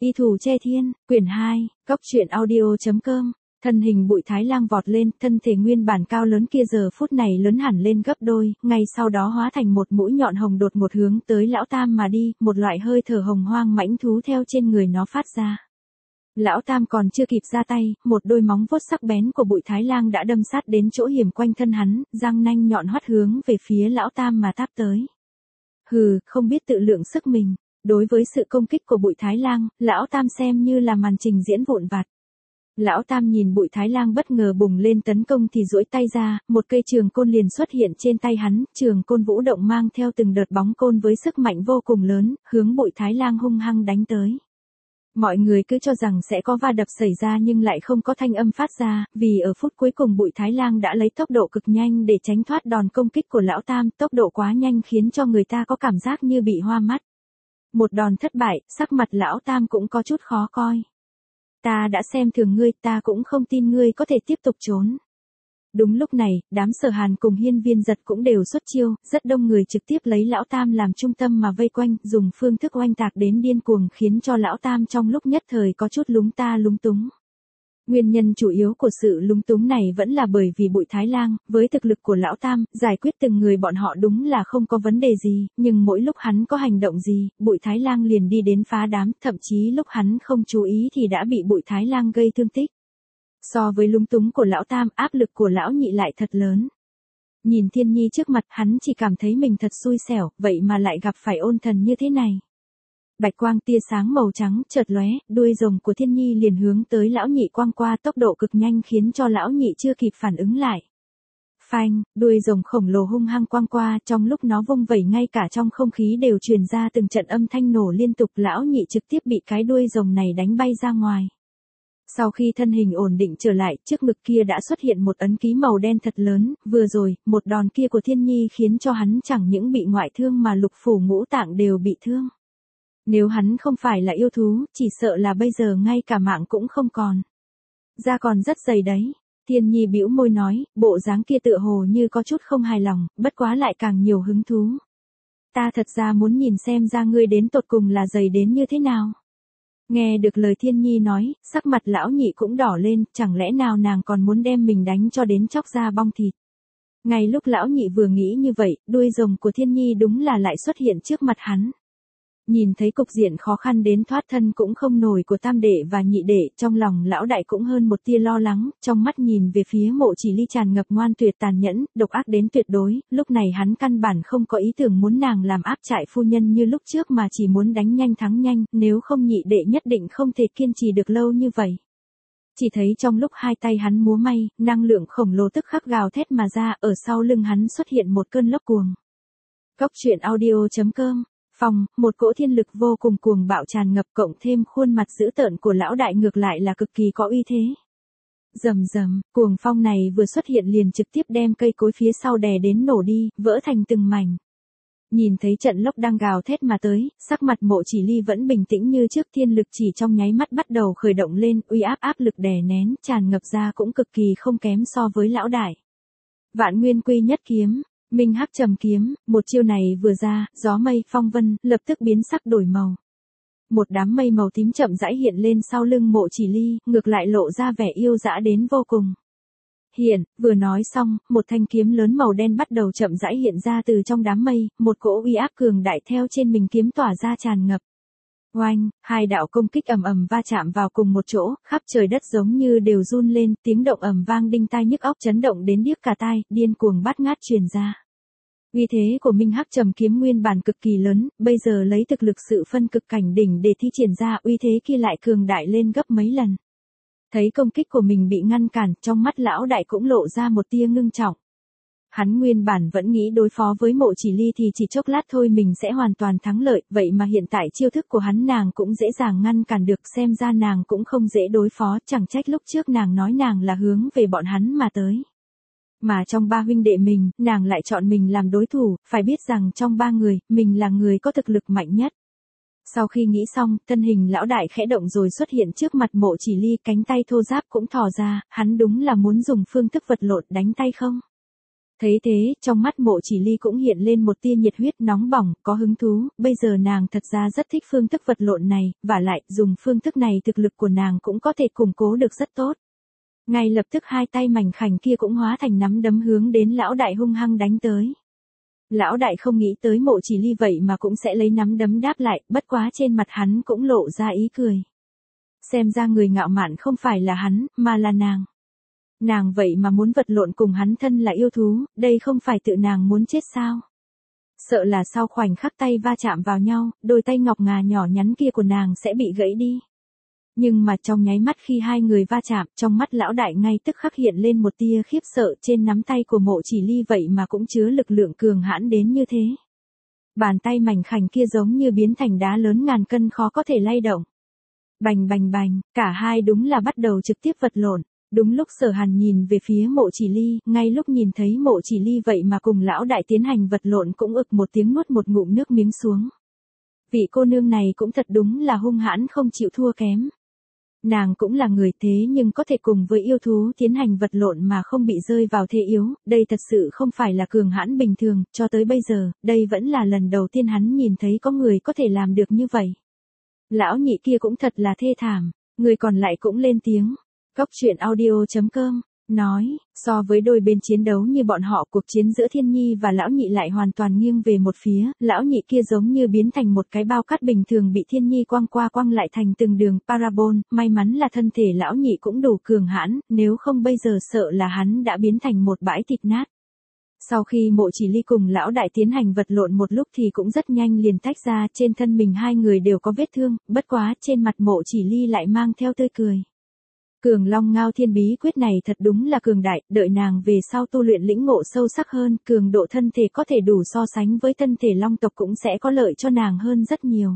Y thủ che thiên, quyển 2, Cốc truyện audio.com. Thân hình Bụi Thái Lang vọt lên, thân thể nguyên bản cao lớn kia giờ phút này lớn hẳn lên gấp đôi, ngay sau đó hóa thành một mũi nhọn hồng đột một hướng tới Lão Tam mà đi, một loại hơi thở hồng hoang mãnh thú theo trên người nó phát ra. Lão Tam còn chưa kịp ra tay, một đôi móng vuốt sắc bén của Bụi Thái Lang đã đâm sát đến chỗ hiểm quanh thân hắn, răng nanh nhọn hoắt hướng về phía Lão Tam mà táp tới. Hừ, không biết tự lượng sức mình. Đối với sự công kích của Bụi Thái Lang, Lão Tam xem như là màn trình diễn vụn vặt. Lão Tam nhìn Bụi Thái Lang bất ngờ bùng lên tấn công thì duỗi tay ra, một cây trường côn liền xuất hiện trên tay hắn, trường côn vũ động mang theo từng đợt bóng côn với sức mạnh vô cùng lớn, hướng Bụi Thái Lang hung hăng đánh tới. Mọi người cứ cho rằng sẽ có va đập xảy ra nhưng lại không có thanh âm phát ra, vì ở phút cuối cùng Bụi Thái Lang đã lấy tốc độ cực nhanh để tránh thoát đòn công kích của Lão Tam, tốc độ quá nhanh khiến cho người ta có cảm giác như bị hoa mắt. Một đòn thất bại, sắc mặt Lão Tam cũng có chút khó coi. Ta đã xem thường ngươi, ta cũng không tin ngươi có thể tiếp tục trốn. Đúng lúc này, đám Sở Hàn cùng Hiên Viên Giật cũng đều xuất chiêu, rất đông người trực tiếp lấy Lão Tam làm trung tâm mà vây quanh, dùng phương thức oanh tạc đến điên cuồng khiến cho Lão Tam trong lúc nhất thời có chút lúng ta lúng túng. Nguyên nhân chủ yếu của sự lúng túng này vẫn là bởi vì Bụi Thái Lang, với thực lực của Lão Tam, giải quyết từng người bọn họ đúng là không có vấn đề gì, nhưng mỗi lúc hắn có hành động gì, Bụi Thái Lang liền đi đến phá đám, thậm chí lúc hắn không chú ý thì đã bị Bụi Thái Lang gây thương tích. So với lúng túng của Lão Tam, áp lực của Lão Nhị lại thật lớn. Nhìn Thiên Nhi trước mặt hắn chỉ cảm thấy mình thật xui xẻo, vậy mà lại gặp phải ôn thần như thế này. Bạch quang tia sáng màu trắng chợt lóe, đuôi rồng của Thiên Nhi liền hướng tới Lão Nhị quang qua, tốc độ cực nhanh khiến cho Lão Nhị chưa kịp phản ứng lại. Phanh, đuôi rồng khổng lồ hung hăng quang qua, trong lúc nó vung vẩy ngay cả trong không khí đều truyền ra từng trận âm thanh nổ liên tục, Lão Nhị trực tiếp bị cái đuôi rồng này đánh bay ra ngoài. Sau khi thân hình ổn định trở lại, trước ngực kia đã xuất hiện một ấn ký màu đen thật lớn, vừa rồi, một đòn kia của Thiên Nhi khiến cho hắn chẳng những bị ngoại thương mà lục phủ ngũ tạng đều bị thương. Nếu hắn không phải là yêu thú, chỉ sợ là bây giờ ngay cả mạng cũng không còn. Da còn rất dày đấy. Thiên Nhi bĩu môi nói, bộ dáng kia tựa hồ như có chút không hài lòng, bất quá lại càng nhiều hứng thú. Ta thật ra muốn nhìn xem da ngươi đến tột cùng là dày đến như thế nào. Nghe được lời Thiên Nhi nói, sắc mặt Lão Nhị cũng đỏ lên, chẳng lẽ nào nàng còn muốn đem mình đánh cho đến chóc da bong thịt. Ngay lúc Lão Nhị vừa nghĩ như vậy, đuôi rồng của Thiên Nhi đúng là lại xuất hiện trước mặt hắn. Nhìn thấy cục diện khó khăn đến thoát thân cũng không nổi của Tam Đệ và Nhị Đệ, trong lòng Lão Đại cũng hơn một tia lo lắng, trong mắt nhìn về phía Mộ Chỉ Ly tràn ngập ngoan tuyệt tàn nhẫn, độc ác đến tuyệt đối, lúc này hắn căn bản không có ý tưởng muốn nàng làm áp trại phu nhân như lúc trước mà chỉ muốn đánh nhanh thắng nhanh, nếu không Nhị Đệ nhất định không thể kiên trì được lâu như vậy. Chỉ thấy trong lúc hai tay hắn múa may, năng lượng khổng lồ tức khắc gào thét mà ra, ở sau lưng hắn xuất hiện một cơn lốc cuồng. Cốc truyện audio.com. Phòng, một cỗ thiên lực vô cùng cuồng bạo tràn ngập cộng thêm khuôn mặt dữ tợn của Lão Đại ngược lại là cực kỳ có uy thế. Rầm rầm, cuồng phong này vừa xuất hiện liền trực tiếp đem cây cối phía sau đè đến nổ đi, vỡ thành từng mảnh. Nhìn thấy trận lốc đang gào thét mà tới, sắc mặt Mộ Chỉ Ly vẫn bình tĩnh như trước, thiên lực chỉ trong nháy mắt bắt đầu khởi động lên, uy áp lực đè nén, tràn ngập ra cũng cực kỳ không kém so với Lão Đại. Vạn Nguyên Quy Nhất Kiếm. Minh Hắc Trầm Kiếm, một chiêu này vừa ra, gió mây phong vân, lập tức biến sắc đổi màu. Một đám mây màu tím chậm rãi hiện lên sau lưng Mộ Chỉ Ly, ngược lại lộ ra vẻ yêu dã đến vô cùng. Vừa nói xong, một thanh kiếm lớn màu đen bắt đầu chậm rãi hiện ra từ trong đám mây, một cỗ uy áp cường đại theo trên mình kiếm tỏa ra tràn ngập. Oanh, hai đạo công kích ầm ầm va chạm vào cùng một chỗ, khắp trời đất giống như đều run lên, tiếng động ầm vang đinh tai nhức óc chấn động đến điếc cả tai, điên cuồng bát ngát truyền ra. Uy thế của Minh Hắc Trầm Kiếm nguyên bản cực kỳ lớn, bây giờ lấy thực lực sự phân cực cảnh đỉnh để thi triển ra, uy thế kia lại cường đại lên gấp mấy lần. Thấy công kích của mình bị ngăn cản, trong mắt Lão Đại cũng lộ ra một tia ngưng trọng. Hắn nguyên bản vẫn nghĩ đối phó với Mộ Chỉ Ly thì chỉ chốc lát thôi mình sẽ hoàn toàn thắng lợi, vậy mà hiện tại chiêu thức của hắn nàng cũng dễ dàng ngăn cản được, xem ra nàng cũng không dễ đối phó, chẳng trách lúc trước nàng nói nàng là hướng về bọn hắn mà tới. Mà trong ba huynh đệ mình, nàng lại chọn mình làm đối thủ, phải biết rằng trong ba người, mình là người có thực lực mạnh nhất. Sau khi nghĩ xong, thân hình Lão Đại khẽ động rồi xuất hiện trước mặt Mộ Chỉ Ly, cánh tay thô ráp cũng thò ra, hắn đúng là muốn dùng phương thức vật lộn đánh tay không? Thấy thế, trong mắt Mộ Chỉ Ly cũng hiện lên một tia nhiệt huyết nóng bỏng, có hứng thú, bây giờ nàng thật ra rất thích phương thức vật lộn này, và lại, dùng phương thức này thực lực của nàng cũng có thể củng cố được rất tốt. Ngay lập tức hai tay mảnh khảnh kia cũng hóa thành nắm đấm hướng đến lão đại hung hăng đánh tới. Lão đại không nghĩ tới Mộ Chỉ Ly vậy mà cũng sẽ lấy nắm đấm đáp lại, bất quá trên mặt hắn cũng lộ ra ý cười. Xem ra người ngạo mạn không phải là hắn, mà là nàng. Nàng vậy mà muốn vật lộn cùng hắn thân là yêu thú, đây không phải tự nàng muốn chết sao? Sợ là sau khoảnh khắc tay va chạm vào nhau, đôi tay ngọc ngà nhỏ nhắn kia của nàng sẽ bị gãy đi. Nhưng mà trong nháy mắt khi hai người va chạm, trong mắt lão đại ngay tức khắc hiện lên một tia khiếp sợ, trên nắm tay của Mộ Chỉ Ly vậy mà cũng chứa lực lượng cường hãn đến như thế. Bàn tay mảnh khảnh kia giống như biến thành đá lớn ngàn cân khó có thể lay động. Bành bành bành, cả hai đúng là bắt đầu trực tiếp vật lộn. Đúng lúc Sở Hàn nhìn về phía Mộ Chỉ Ly, ngay lúc nhìn thấy Mộ Chỉ Ly vậy mà cùng lão đại tiến hành vật lộn cũng ực một tiếng nuốt một ngụm nước miếng xuống. Vị cô nương này cũng thật đúng là hung hãn không chịu thua kém. Nàng cũng là người thế nhưng có thể cùng với yêu thú tiến hành vật lộn mà không bị rơi vào thế yếu, đây thật sự không phải là cường hãn bình thường, cho tới bây giờ, đây vẫn là lần đầu tiên hắn nhìn thấy có người có thể làm được như vậy. Lão nhị kia cũng thật là thê thảm, người còn lại cũng lên tiếng. Góc truyện audio.com nói, so với đôi bên chiến đấu như bọn họ, cuộc chiến giữa Thiên Nhi và lão nhị lại hoàn toàn nghiêng về một phía, lão nhị kia giống như biến thành một cái bao cát bình thường bị Thiên Nhi quăng qua quăng lại thành từng đường parabol, may mắn là thân thể lão nhị cũng đủ cường hãn, nếu không bây giờ sợ là hắn đã biến thành một bãi thịt nát. Sau khi Mộ Chỉ Ly cùng lão đại tiến hành vật lộn một lúc thì cũng rất nhanh liền tách ra, trên thân mình hai người đều có vết thương, bất quá trên mặt Mộ Chỉ Ly lại mang theo tươi cười. Cường Long Ngao Thiên bí quyết này thật đúng là cường đại, đợi nàng về sau tu luyện lĩnh ngộ sâu sắc hơn, cường độ thân thể có thể đủ so sánh với thân thể long tộc cũng sẽ có lợi cho nàng hơn rất nhiều.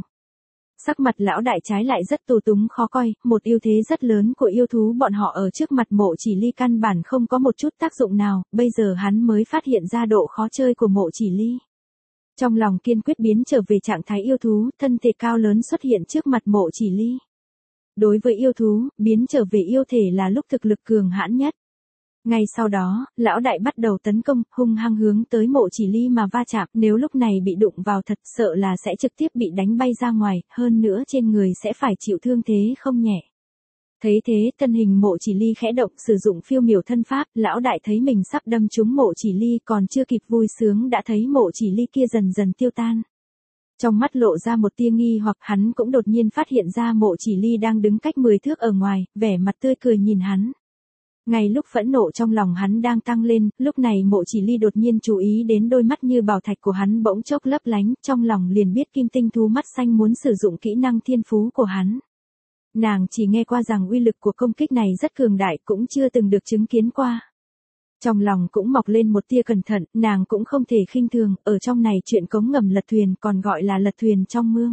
Sắc mặt lão đại trái lại rất tù túng khó coi, một ưu thế rất lớn của yêu thú bọn họ ở trước mặt Mộ Chỉ Ly căn bản không có một chút tác dụng nào, bây giờ hắn mới phát hiện ra độ khó chơi của Mộ Chỉ Ly. Trong lòng kiên quyết biến trở về trạng thái yêu thú, thân thể cao lớn xuất hiện trước mặt Mộ Chỉ Ly. Đối với yêu thú, biến trở về yêu thể là lúc thực lực cường hãn nhất. Ngay sau đó, lão đại bắt đầu tấn công, hung hăng hướng tới Mộ Chỉ Ly mà va chạm, nếu lúc này bị đụng vào thật sợ là sẽ trực tiếp bị đánh bay ra ngoài, hơn nữa trên người sẽ phải chịu thương thế không nhẹ. Thấy thế, thân hình Mộ Chỉ Ly khẽ động, sử dụng phiêu miểu thân pháp, lão đại thấy mình sắp đâm trúng Mộ Chỉ Ly, còn chưa kịp vui sướng đã thấy Mộ Chỉ Ly kia dần dần tiêu tan. Trong mắt lộ ra một tia nghi hoặc, hắn cũng đột nhiên phát hiện ra Mộ Chỉ Ly đang đứng cách 10 thước ở ngoài, vẻ mặt tươi cười nhìn hắn. Ngay lúc phẫn nộ trong lòng hắn đang tăng lên, lúc này Mộ Chỉ Ly đột nhiên chú ý đến đôi mắt như bảo thạch của hắn bỗng chốc lấp lánh, trong lòng liền biết kim tinh thú mắt xanh muốn sử dụng kỹ năng thiên phú của hắn. Nàng chỉ nghe qua rằng uy lực của công kích này rất cường đại, cũng chưa từng được chứng kiến qua. Trong lòng cũng mọc lên một tia cẩn thận, nàng cũng không thể khinh thường, ở trong này chuyện cống ngầm lật thuyền còn gọi là lật thuyền trong mương.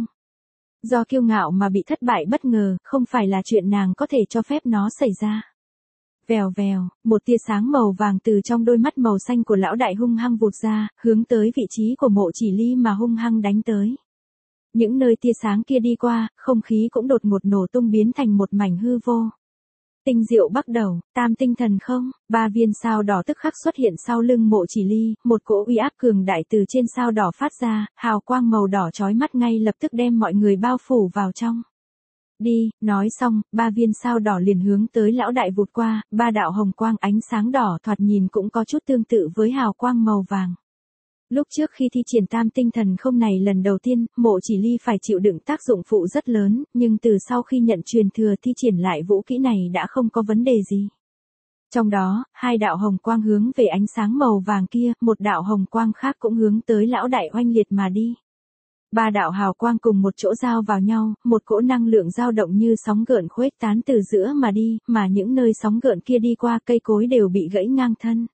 Do kiêu ngạo mà bị thất bại bất ngờ, không phải là chuyện nàng có thể cho phép nó xảy ra. Vèo vèo, một tia sáng màu vàng từ trong đôi mắt màu xanh của lão đại hung hăng vụt ra, hướng tới vị trí của Mộ Chỉ Ly mà hung hăng đánh tới. Những nơi tia sáng kia đi qua, không khí cũng đột ngột nổ tung biến thành một mảnh hư vô. Tinh diệu bắt đầu, tam tinh thần không, 3 viên sao đỏ tức khắc xuất hiện sau lưng Mộ Chỉ Ly, một cỗ uy áp cường đại từ trên sao đỏ phát ra, hào quang màu đỏ chói mắt ngay lập tức đem mọi người bao phủ vào trong. Đi, nói xong, 3 viên sao đỏ liền hướng tới lão đại vụt qua, 3 đạo hồng quang ánh sáng đỏ thoạt nhìn cũng có chút tương tự với hào quang màu vàng. Lúc trước khi thi triển tam tinh thần không này lần đầu tiên, Mộ Chỉ Ly phải chịu đựng tác dụng phụ rất lớn, nhưng từ sau khi nhận truyền thừa thi triển lại vũ kỹ này đã không có vấn đề gì. Trong đó, 2 đạo hồng quang hướng về ánh sáng màu vàng kia, một đạo hồng quang khác cũng hướng tới lão đại oanh liệt mà đi. 3 đạo hào quang cùng một chỗ giao vào nhau, một cỗ năng lượng dao động như sóng gợn khuếch tán từ giữa mà đi, mà những nơi sóng gợn kia đi qua cây cối đều bị gãy ngang thân.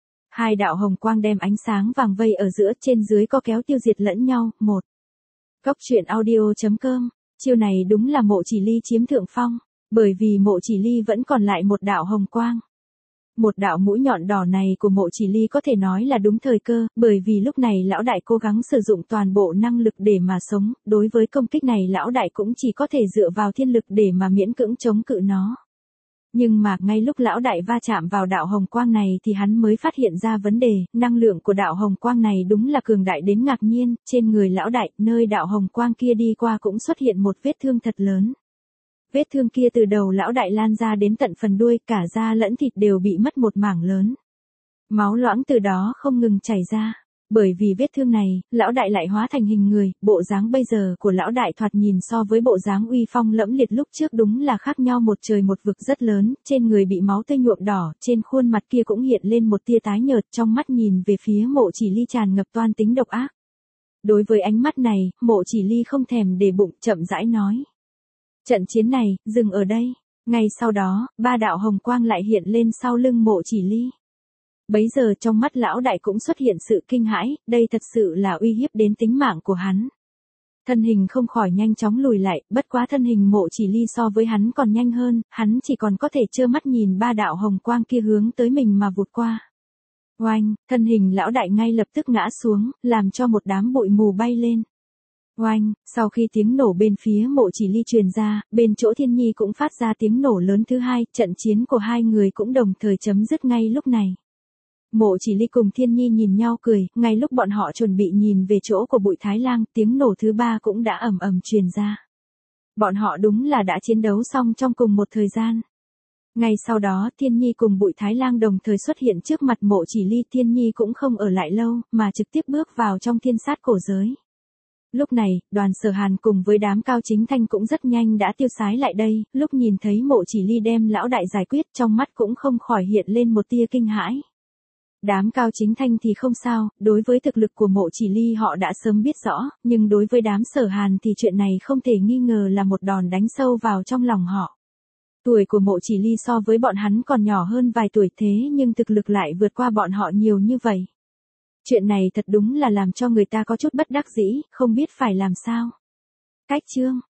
2 đạo hồng quang đem ánh sáng vàng vây ở giữa, trên dưới có kéo tiêu diệt lẫn nhau. 1. Góc truyện audio.com, chiêu này đúng là Mộ Chỉ Ly chiếm thượng phong, bởi vì Mộ Chỉ Ly vẫn còn lại một đạo hồng quang. Một đạo mũi nhọn đỏ này của Mộ Chỉ Ly có thể nói là đúng thời cơ, bởi vì lúc này lão đại cố gắng sử dụng toàn bộ năng lực để mà sống, đối với công kích này lão đại cũng chỉ có thể dựa vào thiên lực để mà miễn cưỡng chống cự nó. Nhưng mà ngay lúc lão đại va chạm vào đạo hồng quang này thì hắn mới phát hiện ra vấn đề, năng lượng của đạo hồng quang này đúng là cường đại đến ngạc nhiên, trên người lão đại, nơi đạo hồng quang kia đi qua cũng xuất hiện một vết thương thật lớn. Vết thương kia từ đầu lão đại lan ra đến tận phần đuôi, cả da lẫn thịt đều bị mất một mảng lớn. Máu loãng từ đó không ngừng chảy ra. Bởi vì vết thương này, lão đại lại hóa thành hình người, bộ dáng bây giờ của lão đại thoạt nhìn so với bộ dáng uy phong lẫm liệt lúc trước đúng là khác nhau một trời một vực rất lớn, trên người bị máu tươi nhuộm đỏ, trên khuôn mặt kia cũng hiện lên một tia tái nhợt, trong mắt nhìn về phía Mộ Chỉ Ly tràn ngập toan tính độc ác. Đối với ánh mắt này, Mộ Chỉ Ly không thèm để bụng, chậm rãi nói. Trận chiến này, dừng ở đây. Ngay sau đó, ba đạo hồng quang lại hiện lên sau lưng Mộ Chỉ Ly. Bấy giờ trong mắt lão đại cũng xuất hiện sự kinh hãi, đây thật sự là uy hiếp đến tính mạng của hắn. Thân hình không khỏi nhanh chóng lùi lại, bất quá thân hình Mộ Chỉ Ly so với hắn còn nhanh hơn, hắn chỉ còn có thể trơ mắt nhìn ba đạo hồng quang kia hướng tới mình mà vụt qua. Oanh, thân hình lão đại ngay lập tức ngã xuống, làm cho một đám bụi mù bay lên. Oanh, sau khi tiếng nổ bên phía Mộ Chỉ Ly truyền ra, bên chỗ Thiên Nhi cũng phát ra tiếng nổ lớn thứ hai, trận chiến của hai người cũng đồng thời chấm dứt ngay lúc này. Mộ Chỉ Ly cùng Thiên Nhi nhìn nhau cười, ngay lúc bọn họ chuẩn bị nhìn về chỗ của Bụi Thái Lang, tiếng nổ thứ ba cũng đã ầm ầm truyền ra. Bọn họ đúng là đã chiến đấu xong trong cùng một thời gian. Ngay sau đó, Thiên Nhi cùng Bụi Thái Lang đồng thời xuất hiện trước mặt Mộ Chỉ Ly, Thiên Nhi cũng không ở lại lâu, mà trực tiếp bước vào trong thiên sát cổ giới. Lúc này, Đoàn Sở Hàn cùng với đám Cao Chính Thanh cũng rất nhanh đã tiêu sái lại đây, lúc nhìn thấy Mộ Chỉ Ly đem lão đại giải quyết, trong mắt cũng không khỏi hiện lên một tia kinh hãi. Đám Cao Chính Thanh thì không sao, đối với thực lực của Mộ Chỉ Ly họ đã sớm biết rõ, nhưng đối với đám Sở Hàn thì chuyện này không thể nghi ngờ là một đòn đánh sâu vào trong lòng họ. Tuổi của Mộ Chỉ Ly so với bọn hắn còn nhỏ hơn vài tuổi thế nhưng thực lực lại vượt qua bọn họ nhiều như vậy. Chuyện này thật đúng là làm cho người ta có chút bất đắc dĩ, không biết phải làm sao. Cách chương